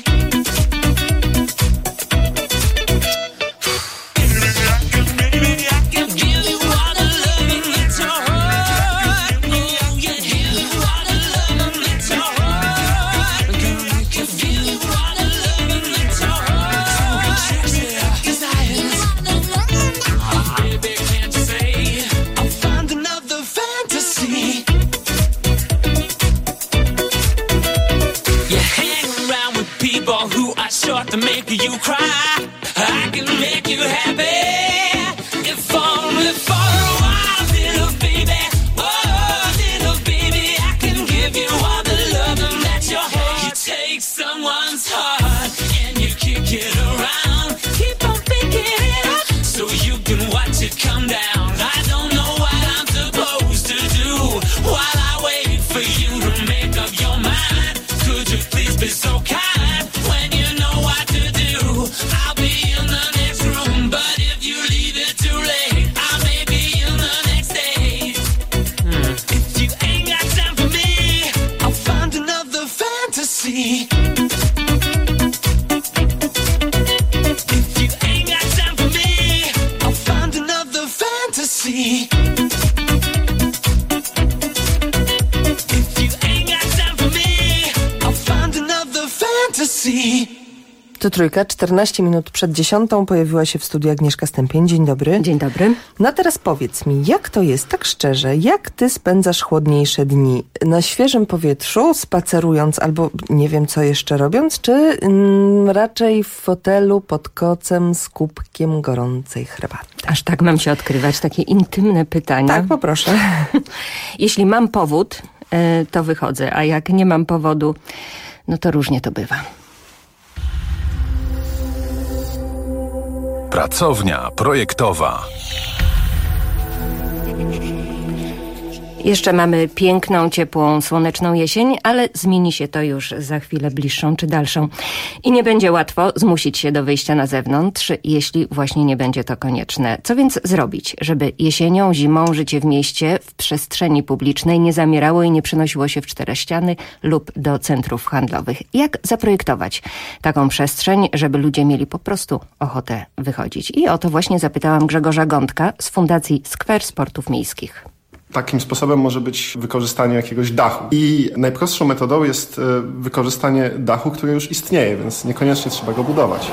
fantasy. If you ain't got time for me, I'll find another fantasy. Tu Trójka, 14 minut przed 10 pojawiła się w studiu Agnieszka Stępień. Dzień dobry. Dzień dobry. No a teraz powiedz mi, jak to jest, tak szczerze, jak ty spędzasz chłodniejsze dni? Na świeżym powietrzu, spacerując albo nie wiem co jeszcze robiąc, czy raczej w fotelu pod kocem z kubkiem gorącej herbaty? Aż tak mam się odkrywać, takie intymne pytania. Tak, poproszę. Jeśli mam powód, to wychodzę, a jak nie mam powodu, no to różnie to bywa. Pracownia projektowa. Jeszcze mamy piękną, ciepłą, słoneczną jesień, ale zmieni się to już za chwilę bliższą czy dalszą. I nie będzie łatwo zmusić się do wyjścia na zewnątrz, jeśli właśnie nie będzie to konieczne. Co więc zrobić, żeby jesienią, zimą życie w mieście, w przestrzeni publicznej nie zamierało i nie przenosiło się w cztery ściany lub do centrów handlowych? Jak zaprojektować taką przestrzeń, żeby ludzie mieli po prostu ochotę wychodzić? I o to właśnie zapytałam Grzegorza Gądka z Fundacji Skwer Sportów Miejskich. Takim sposobem może być wykorzystanie jakiegoś dachu. I najprostszą metodą jest wykorzystanie dachu, który już istnieje, więc niekoniecznie trzeba go budować.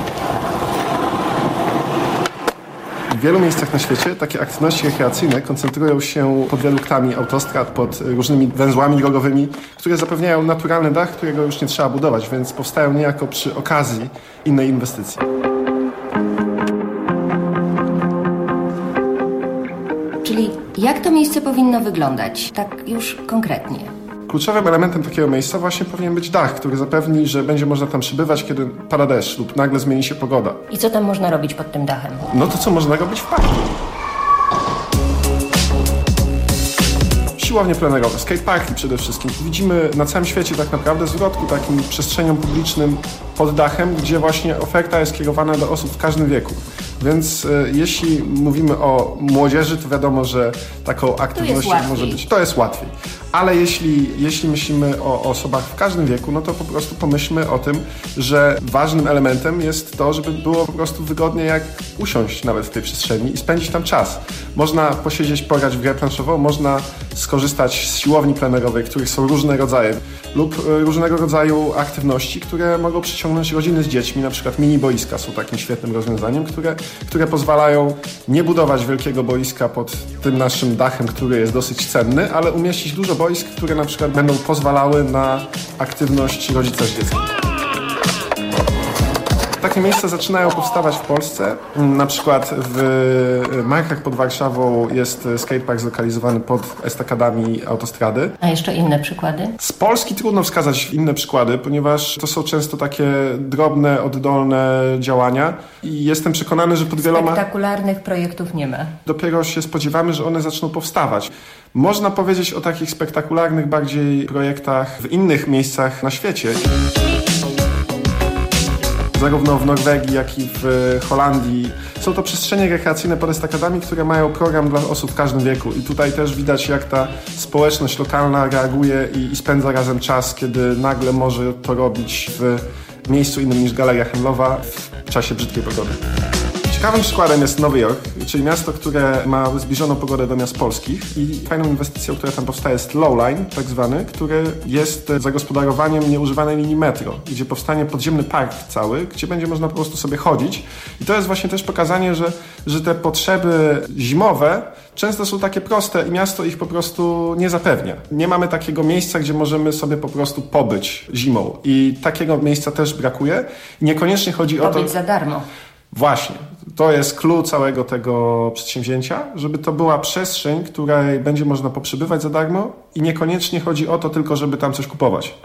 W wielu miejscach na świecie takie aktywności rekreacyjne koncentrują się pod wiaduktami autostrad, pod różnymi węzłami drogowymi, które zapewniają naturalny dach, którego już nie trzeba budować, więc powstają niejako przy okazji innej inwestycji. Czyli jak to miejsce powinno wyglądać, tak już konkretnie? Kluczowym elementem takiego miejsca właśnie powinien być dach, który zapewni, że będzie można tam przebywać, kiedy pada deszcz lub nagle zmieni się pogoda. I co tam można robić pod tym dachem? No to co można robić w parku? Siłownie plenerowe, skateparki przede wszystkim. Widzimy na całym świecie tak naprawdę zwrot ku takim przestrzeniom publicznym pod dachem, gdzie właśnie oferta jest kierowana do osób w każdym wieku. Więc jeśli mówimy o młodzieży, to wiadomo, że taką aktywnością może być. To jest łatwiej. Ale jeśli myślimy o osobach w każdym wieku, no to po prostu pomyślmy o tym, że ważnym elementem jest to, żeby było po prostu wygodnie jak usiąść nawet w tej przestrzeni i spędzić tam czas. Można posiedzieć, pograć w grę planszową, można skorzystać z siłowni plenerowej, których są różne rodzaje, lub różnego rodzaju aktywności, które mogą przyciągnąć rodziny z dziećmi, na przykład mini boiska są takim świetnym rozwiązaniem, które pozwalają nie budować wielkiego boiska pod tym naszym dachem, który jest dosyć cenny, ale umieścić dużo boisk, które na przykład będą pozwalały na aktywność rodzica z dzieckiem. Takie miejsca zaczynają powstawać w Polsce. Na przykład w Markach pod Warszawą jest skatepark zlokalizowany pod estakadami autostrady. A jeszcze inne przykłady? Z Polski trudno wskazać inne przykłady, ponieważ to są często takie drobne, oddolne działania i jestem przekonany, że pod wieloma... Spektakularnych projektów nie ma. Dopiero się spodziewamy, że one zaczną powstawać. Można powiedzieć o takich spektakularnych bardziej projektach w innych miejscach na świecie. Zarówno w Norwegii, jak i w Holandii. Są to przestrzenie rekreacyjne pod estakadami, które mają program dla osób w każdym wieku. I tutaj też widać, jak ta społeczność lokalna reaguje i spędza razem czas, kiedy nagle może to robić w miejscu innym niż galeria handlowa w czasie brzydkiej pogody. Ciekawym przykładem jest Nowy Jork, czyli miasto, które ma zbliżoną pogodę do miast polskich i fajną inwestycją, która tam powstaje, jest Lowline, tak zwany, który jest zagospodarowaniem nieużywanej linii metro, gdzie powstanie podziemny park cały, gdzie będzie można po prostu sobie chodzić. I to jest właśnie też pokazanie, że te potrzeby zimowe często są takie proste i miasto ich po prostu nie zapewnia. Nie mamy takiego miejsca, gdzie możemy sobie po prostu pobyć zimą i takiego miejsca też brakuje. I niekoniecznie chodzi o to... Pobyć za darmo. Właśnie. To jest clue całego tego przedsięwzięcia, żeby to była przestrzeń, której będzie można poprzebywać za darmo i niekoniecznie chodzi o to tylko, żeby tam coś kupować.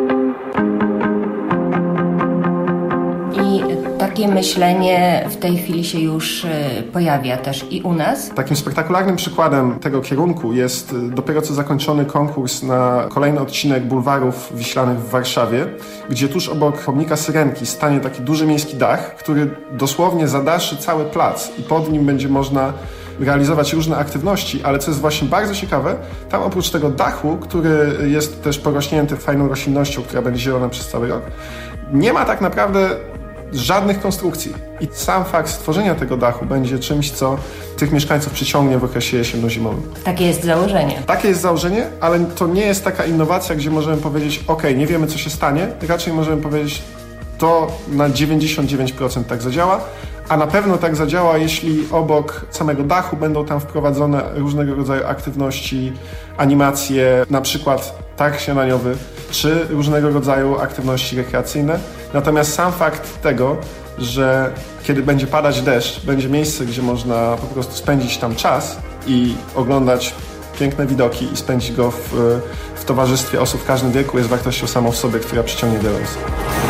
I takie myślenie w tej chwili się już pojawia też i u nas. Takim spektakularnym przykładem tego kierunku jest dopiero co zakończony konkurs na kolejny odcinek bulwarów wiślanych w Warszawie, gdzie tuż obok pomnika Syrenki stanie taki duży miejski dach, który dosłownie zadaszy cały plac i pod nim będzie można realizować różne aktywności, ale co jest właśnie bardzo ciekawe, tam oprócz tego dachu, który jest też porośnięty fajną roślinnością, która będzie zielona przez cały rok, nie ma tak naprawdę żadnych konstrukcji. I sam fakt stworzenia tego dachu będzie czymś, co tych mieszkańców przyciągnie w okresie jesienno-zimowym. Takie jest założenie. Takie jest założenie, ale to nie jest taka innowacja, gdzie możemy powiedzieć, nie wiemy, co się stanie. Raczej możemy powiedzieć, to na 99% tak zadziała, a na pewno tak zadziała, jeśli obok samego dachu będą tam wprowadzone różnego rodzaju aktywności, animacje, na przykład targ śniadaniowy, czy różnego rodzaju aktywności rekreacyjne. Natomiast sam fakt tego, że kiedy będzie padać deszcz, będzie miejsce, gdzie można po prostu spędzić tam czas i oglądać piękne widoki i spędzić go w towarzystwie osób w każdym wieku, jest wartością samą w sobie, która przyciągnie wiele osób.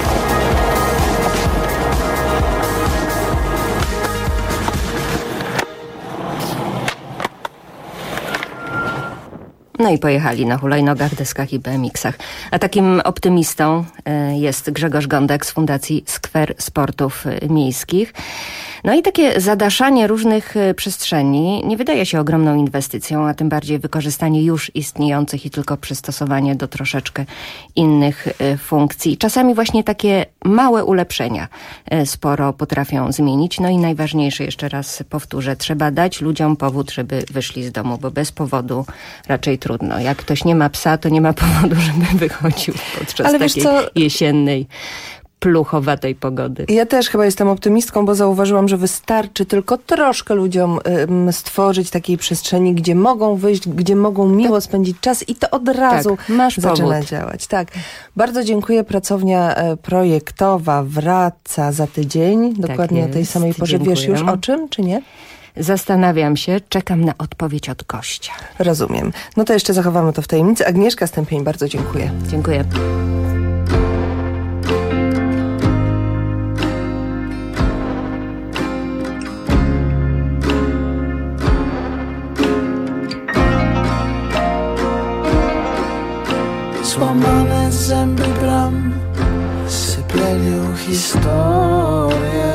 No i pojechali na hulajnogach, deskach i BMX-ach. A takim optymistą jest Grzegorz Gądek z Fundacji Skwer Sportów Miejskich. No i takie zadaszanie różnych przestrzeni nie wydaje się ogromną inwestycją, a tym bardziej wykorzystanie już istniejących i tylko przystosowanie do troszeczkę innych funkcji. Czasami właśnie takie małe ulepszenia sporo potrafią zmienić. No i najważniejsze, jeszcze raz powtórzę, trzeba dać ludziom powód, żeby wyszli z domu, bo bez powodu raczej trudno. Jak ktoś nie ma psa, to nie ma powodu, żeby wychodził podczas takiej jesiennej, pluchowatej pogody. Ja też chyba jestem optymistką, bo zauważyłam, że wystarczy tylko troszkę ludziom stworzyć takiej przestrzeni, gdzie mogą wyjść, gdzie mogą miło spędzić czas i to od razu zaczyna działać. Tak. Bardzo dziękuję. Pracownia projektowa wraca za tydzień. Dokładnie o tej samej porze. Wiesz już o czym, czy nie? Zastanawiam się, czekam na odpowiedź od gościa. Rozumiem. No to jeszcze zachowamy to w tajemnicy. Agnieszka Stępień, bardzo dziękuję. Dziękuję. Złamane zęby bram sypialią historię.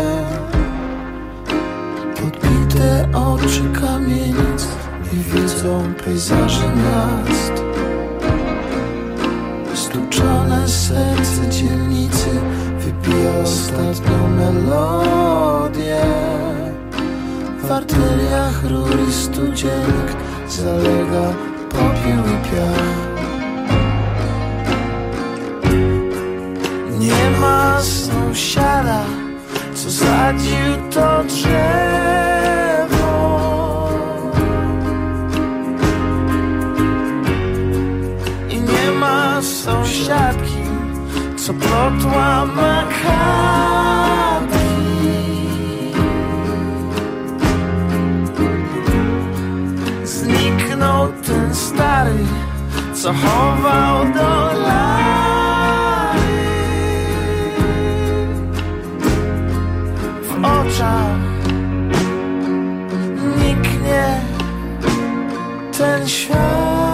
Podbite oczy kamienic i widzą pejzaże miast. Stłuczone serce dzielnicy wypija ostatnią melodię. W arteriach rur i studzienk zalega popiół i piach. Nie ma sąsiada, co sadził to drzewo. I nie ma sąsiadki, co plotła makami. Zniknął ten stary, co chował do lat. Niknie ten świat.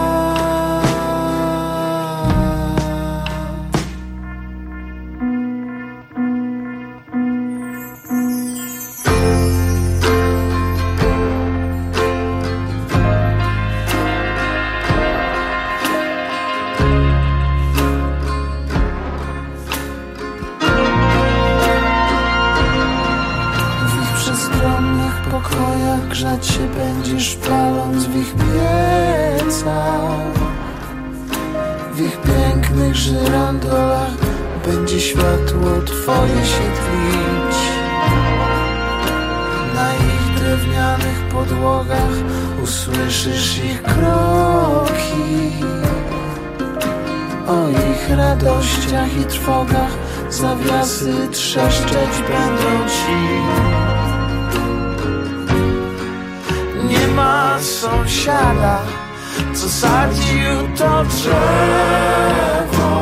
Grzać się będziesz paląc w ich piecach. W ich pięknych żyrandolach będzie światło twoje się tlić. Na ich drewnianych podłogach usłyszysz ich kroki. O ich radościach i trwogach zawiasy trzeszczeć będą ci. Nie ma sąsiada, co sadził to drzewo.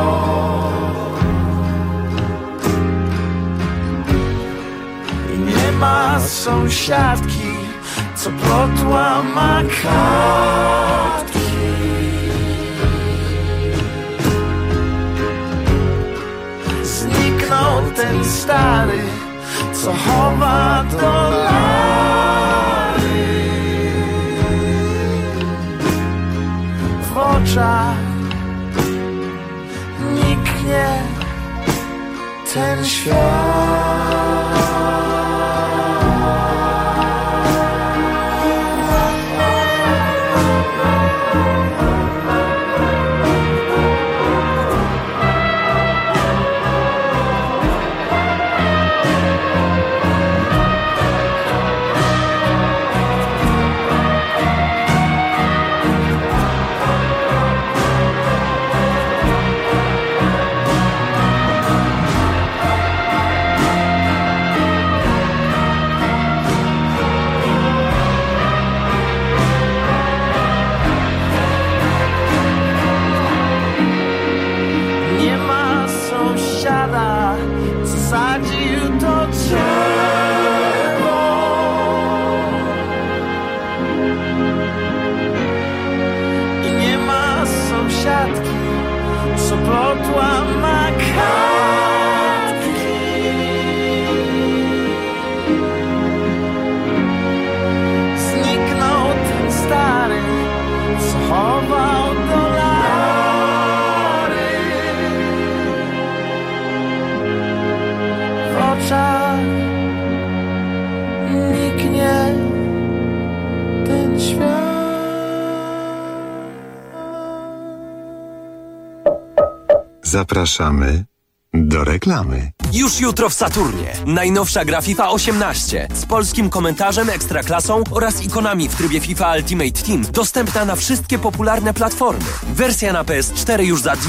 I nie ma sąsiadki, co plotła makatki. Zniknął ten stary, co chowa do lat. W oczach niknie ten świat. Zapraszamy do reklamy. Już jutro w Saturnie. Najnowsza gra FIFA 18 z polskim komentarzem, ekstraklasą oraz ikonami w trybie FIFA Ultimate Team. Dostępna na wszystkie popularne platformy. Wersja na PS4 już za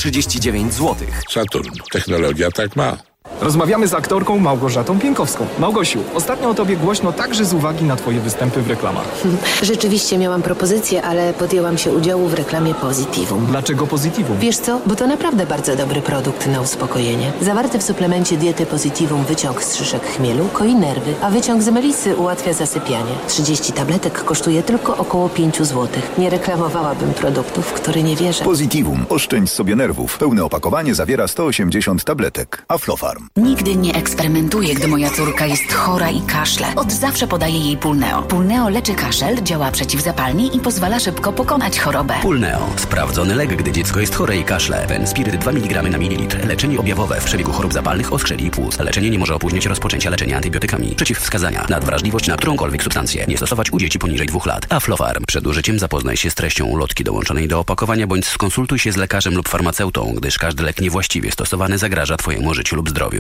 239 zł. Saturn. Technologia tak ma. Rozmawiamy z aktorką Małgorzatą Pienkowską. Małgosiu, ostatnio o tobie głośno także z uwagi na twoje występy w reklamach. Rzeczywiście miałam propozycję, ale podjęłam się udziału w reklamie Positivum. Dlaczego Positivum? Wiesz co? Bo to naprawdę bardzo dobry produkt na uspokojenie. Zawarty w suplemencie diety Positivum wyciąg z szyszek chmielu koi nerwy, a wyciąg z melisy ułatwia zasypianie. 30 tabletek kosztuje tylko około 5 zł. Nie reklamowałabym produktu, w który nie wierzę. Positivum. Oszczędź sobie nerwów. Pełne opakowanie zawiera 180 tabletek. Aflofarm. Nigdy nie eksperymentuję, gdy moja córka jest chora i kaszle. Od zawsze podaję jej Pulneo. Pulneo leczy kaszel, działa przeciwzapalnie i pozwala szybko pokonać chorobę. Pulneo. Sprawdzony lek, gdy dziecko jest chore i kaszle. Fenspiryt 2 mg na mililitr. Leczenie objawowe w przebiegu chorób zapalnych, oskrzeli i płuc. Leczenie nie może opóźniać rozpoczęcia leczenia antybiotykami. Przeciwwskazania. Nadwrażliwość na którąkolwiek substancję. Nie stosować u dzieci poniżej 2 lat. Aflofarm. Przed użyciem zapoznaj się z treścią ulotki dołączonej do opakowania bądź skonsultuj się z lekarzem lub farmaceutą, gdyż każdy lek niewłaściwie stosowany zagraża Twojemu życiu lub zdrowiu.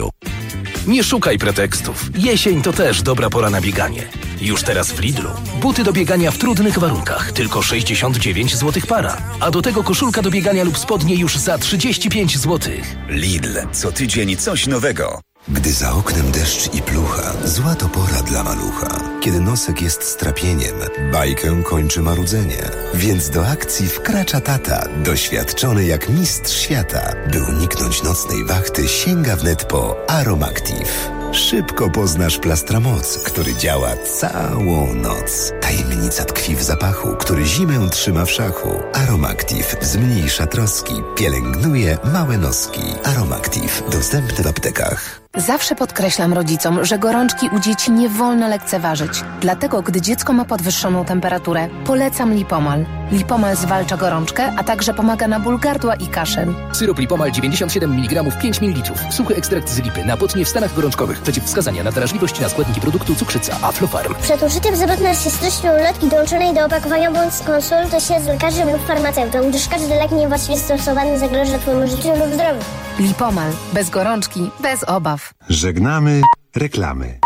Nie szukaj pretekstów. Jesień to też dobra pora na bieganie. Już teraz w Lidlu. Buty do biegania w trudnych warunkach. Tylko 69 zł para. A do tego koszulka do biegania lub spodnie już za 35 zł. Lidl. Co tydzień coś nowego. Gdy za oknem deszcz i plucha, zła to pora dla malucha. Kiedy nosek jest strapieniem, bajkę kończy marudzenie. Więc do akcji wkracza tata, doświadczony jak mistrz świata. By uniknąć nocnej wachty, sięga wnet po Aromactive. Szybko poznasz Plastramoc, który działa całą noc. Tajemnica tkwi w zapachu, który zimę trzyma w szachu. Aromactive zmniejsza troski, pielęgnuje małe noski. Aromactive dostępny w aptekach. Zawsze podkreślam rodzicom, że gorączki u dzieci nie wolno lekceważyć. Dlatego, gdy dziecko ma podwyższoną temperaturę, polecam Lipomal. Lipomal zwalcza gorączkę, a także pomaga na ból gardła i kaszel. Syrop Lipomal 97 mg 5 ml. Suchy ekstrakt z lipy na potnie w stanach gorączkowych. Przeciwwskazania na wrażliwość na składniki produktu cukrzyca. Aflofarm. Przed użyciem zapewne się treścią ulotki dołączonej do opakowania bądź skonsultuj się z lekarzem lub farmaceutą, gdyż każdy lek niewłaściwie stosowany zagraża Twojemu życiu lub zdrowiu. Lipomal. Bez gorączki, bez obaw. Żegnamy reklamy.